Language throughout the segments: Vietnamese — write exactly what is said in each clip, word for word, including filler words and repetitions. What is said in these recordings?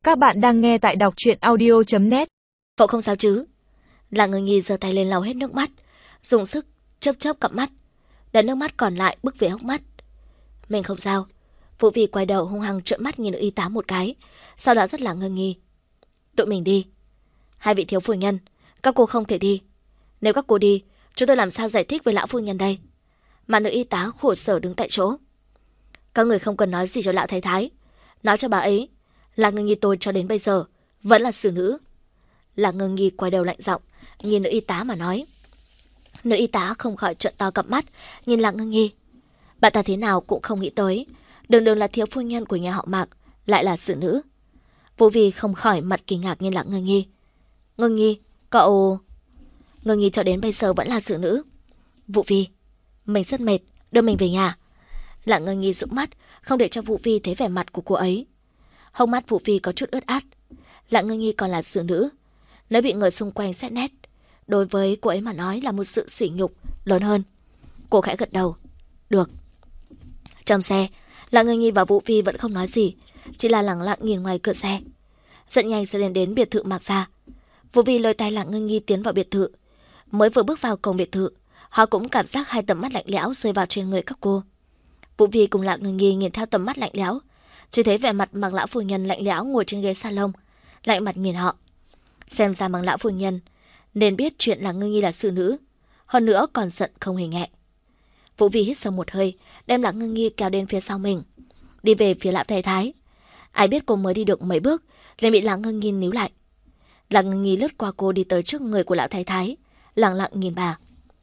Các bạn đang nghe tại đọc truyện audio chấm net. Cậu không sao chứ? Lạng Ngưng Nhi giơ tay lên lau hết nước mắt, dùng sức chớp chớp cặp mắt, để nước mắt còn lại bức về hốc mắt. Mình không sao. Vũ Vi quay đầu hung hăng trợn mắt nhìn nữ y tá một cái, sau đó rất là ngơ nghi. Tụi mình đi. Hai vị thiếu phu nhân, các cô không thể đi. Nếu các cô đi, chúng tôi làm sao giải thích với lão phu nhân đây? Mà nữ y tá khổ sở đứng tại chỗ. Các người không cần nói gì cho lão thái thái, nói cho bà ấy là Ngưng Nhi tôi cho đến bây giờ vẫn là xử nữ. Là Ngưng Nhi quay đầu lạnh giọng nhìn nữ y tá mà nói. Nữ y tá không khỏi trợn to cặp mắt nhìn Lạc Ngưng Nhi. Bạn ta thế nào cũng không nghĩ tới, đường đường là thiếu phu nhân của nhà họ Mạc lại là xử nữ. Vũ Vi không khỏi mặt kinh ngạc nhìn Lạc Ngưng Nhi. Ngưng Nhi, cậu... Ngưng Nhi cho đến bây giờ vẫn là xử nữ. Vũ Vi, mình rất mệt, đưa mình về nhà. Lạc Ngưng Nhi dụi mắt, không để cho Vũ Vi thấy vẻ mặt của cô ấy. Hốc mắt Vũ Vi có chút ướt át. Lạc Ngưng Nhi còn là xử nữ, nếu bị người xung quanh xét nét, đối với cô ấy mà nói là một sự sỉ nhục lớn hơn. Cô khẽ gật đầu. Được. Trong xe, Lạc Ngưng Nhi và Vũ Vi vẫn không nói gì, chỉ là lặng lặng nhìn ngoài cửa xe. Rất nhanh sẽ lên đến biệt thự Mạc gia. Vũ Vi lôi tay Lạc Ngưng Nhi tiến vào biệt thự. Mới vừa bước vào cổng biệt thự, họ cũng cảm giác hai tầm mắt lạnh lẽo rơi vào trên người các cô. Vũ Vi cùng Lạc Ngưng Nhi nhìn theo tầm mắt lạnh lẽo, chỉ thấy vẻ mặt Mạc lão phu nhân lạnh lẽo ngồi trên ghế salon, lạnh mặt nhìn họ. Xem ra Mạc lão phu nhân nên biết chuyện Lạc Ngưng Nhi là xử nữ, hơn nữa còn giận không hề nhẹ. Vũ Vi hít sâu một hơi, đem Lạc Ngưng Nhi kéo đến phía sau mình, đi về phía lão thái thái. Ai biết cô mới đi được mấy bước, liền bị Lạc Ngưng Nhi níu lại. Lạc Ngưng Nhi lướt qua cô đi tới trước người của lão thái thái, lặng lặng nhìn bà.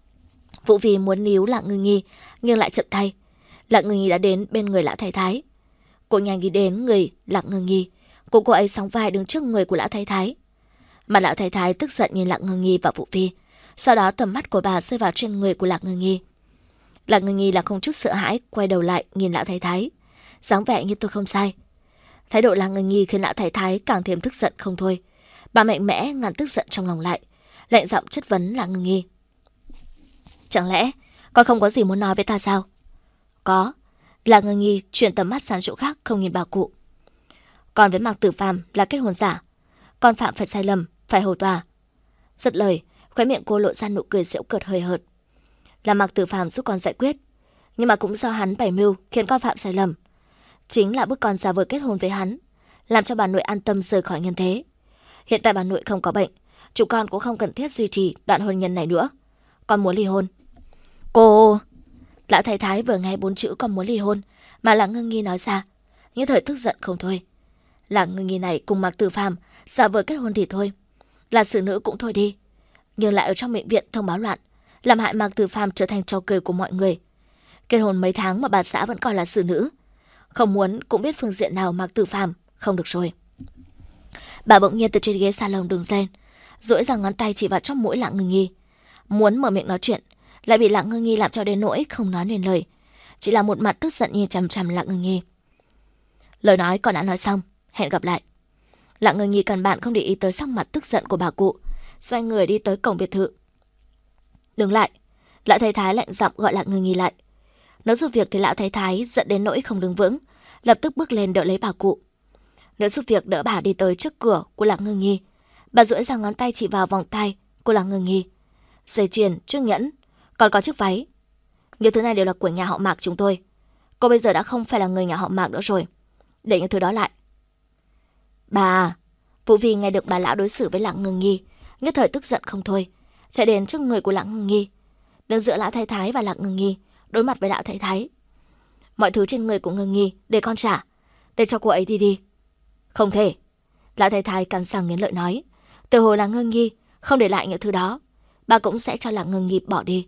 Vũ Vi muốn níu Lạc Ngưng Nhi, nhưng lại chậm tay. Lạc Ngưng Nhi đã đến bên người lão thái thái. Cô nhanh đi đến người Lạc Ngưng Nhi, cô cô ấy sóng vai đứng trước người của lão thái thái. Mà lão thái thái tức giận nhìn Lạc Ngưng Nhi và Vũ Vi, sau đó tầm mắt của bà rơi vào trên người của Lạc Ngưng Nhi. Lạc Ngưng Nhi là không chút sợ hãi, quay đầu lại nhìn lão thái thái, dáng vẻ như tôi không sai. Thái độ Lạc Ngưng Nhi khiến lão thái thái càng thêm tức giận không thôi. Bà mạnh mẽ ngăn tức giận trong lòng lại, lạnh giọng chất vấn Lạc Ngưng Nhi. Chẳng lẽ con không có gì muốn nói với ta sao? Có. Lạc Ngưng Nhi chuyển tầm mắt sang chỗ khác, không nhìn bà cụ. Còn với Mạc Tử Phàm là kết hôn giả, con phạm phải sai lầm, phải hầu tòa. Giật lời, khóe miệng cô lộ ra nụ cười giễu cợt hơi hợt. Là Mạc Tử Phàm giúp con giải quyết, nhưng mà cũng do hắn bày mưu khiến con phạm sai lầm. Chính là bức con giả vờ kết hôn với hắn, làm cho bà nội an tâm rời khỏi nhân thế. Hiện tại bà nội không có bệnh, chúng con cũng không cần thiết duy trì đoạn hôn nhân này nữa. Con muốn ly hôn. Cô... Lão thái thái vừa nghe bốn chữ con muốn ly hôn mà Lạc Ngưng Nhi nói ra, như thời tức giận không thôi. Lạc Ngưng Nhi này cùng Mạc Tử Phàm giả vờ kết hôn thì thôi, là xử nữ cũng thôi đi, nhưng lại ở trong bệnh viện thông báo loạn, làm hại Mạc Tử Phàm trở thành trò cười của mọi người. Kết hôn mấy tháng mà bà xã vẫn còn là xử nữ, không muốn cũng biết phương diện nào Mạc Tử Phàm không được rồi. Bà bỗng nhiên từ trên ghế salon đứng lên, duỗi ra ngón tay chỉ vào trong mũi Lạc Ngưng Nhi, muốn mở miệng nói chuyện, lại bị Lạc Ngưng Nhi làm cho đến nỗi không nói nên lời, chỉ là một mặt tức giận nhìn chằm chằm Lạc Ngưng Nhi. Lời nói còn đã nói xong, hẹn gặp lại. Lạc Ngưng Nhi căn bản không để ý tới sắc mặt tức giận của bà cụ, xoay người đi tới cổng biệt thự. Đứng lại. Lão thái thái lạnh giọng gọi Lạc Ngưng Nhi lại. Nếu giúp việc thì lão thái thái giận đến nỗi không đứng vững, lập tức bước lên đỡ lấy bà cụ. Nếu giúp việc đỡ bà đi tới trước cửa của Lạc Ngưng Nhi, bà duỗi ra ngón tay chỉ vào vòng tay của Lạc Ngưng Nhi. Dây chuyền, chiếc nhẫn, còn có chiếc váy. Những thứ này đều là của nhà họ Mạc chúng tôi. Cô bây giờ đã không phải là người nhà họ Mạc nữa rồi. Để những thứ đó lại. Bà... Vũ Vi nghe được bà lão đối xử với Lạc Ngưng Nhi, nhất thời tức giận không thôi, chạy đến trước người của Lạc Ngưng Nhi, đứng giữa lão thái thái và Lạc Ngưng Nhi, đối mặt với lão thái thái. Mọi thứ trên người của Ngưng Nhi để con trả, để cho cô ấy đi đi. Không thể. Lão thái thái cắn răng nghiến lợi nói, từ hồi Lạc Ngưng Nhi không để lại những thứ đó, bà cũng sẽ cho Lạc Ngưng Nhi bỏ đi.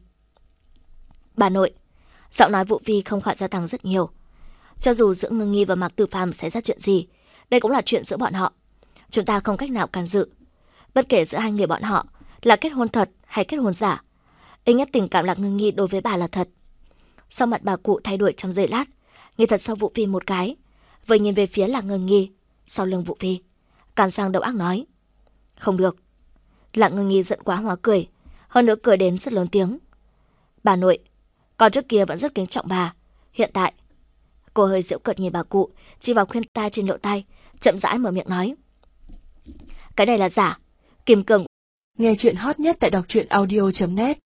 Bà nội. Giọng nói Vũ Vi không khỏi gia tăng rất nhiều. Cho dù giữa Ngưng Nhi và Mạc Tử Phàm xảy ra chuyện gì, đây cũng là chuyện giữa bọn họ, chúng ta không cách nào can dự. Bất kể giữa hai người bọn họ là kết hôn thật hay kết hôn giả, ít nhất tình cảm Lạc Ngưng Nhi đối với bà là thật. Sau mặt bà cụ thay đổi trong giây lát, nhìn thật sâu Vũ Vi một cái, vừa nhìn về phía Lạc Ngưng Nhi sau lưng Vũ Vi, càn sang đầu ác nói. Không được. Lạc Ngưng Nhi giận quá hóa cười, hơn nữa cười đến rất lớn tiếng. Bà nội, con trước kia vẫn rất kính trọng bà, hiện tại... Cô hơi giễu cợt nhìn bà cụ, chỉ vào khuyên tai trên lỗ tai, chậm rãi mở miệng nói. cái này là giả. Kim cương. Nghe chuyện hot nhất tại đọc truyện audio chấm net.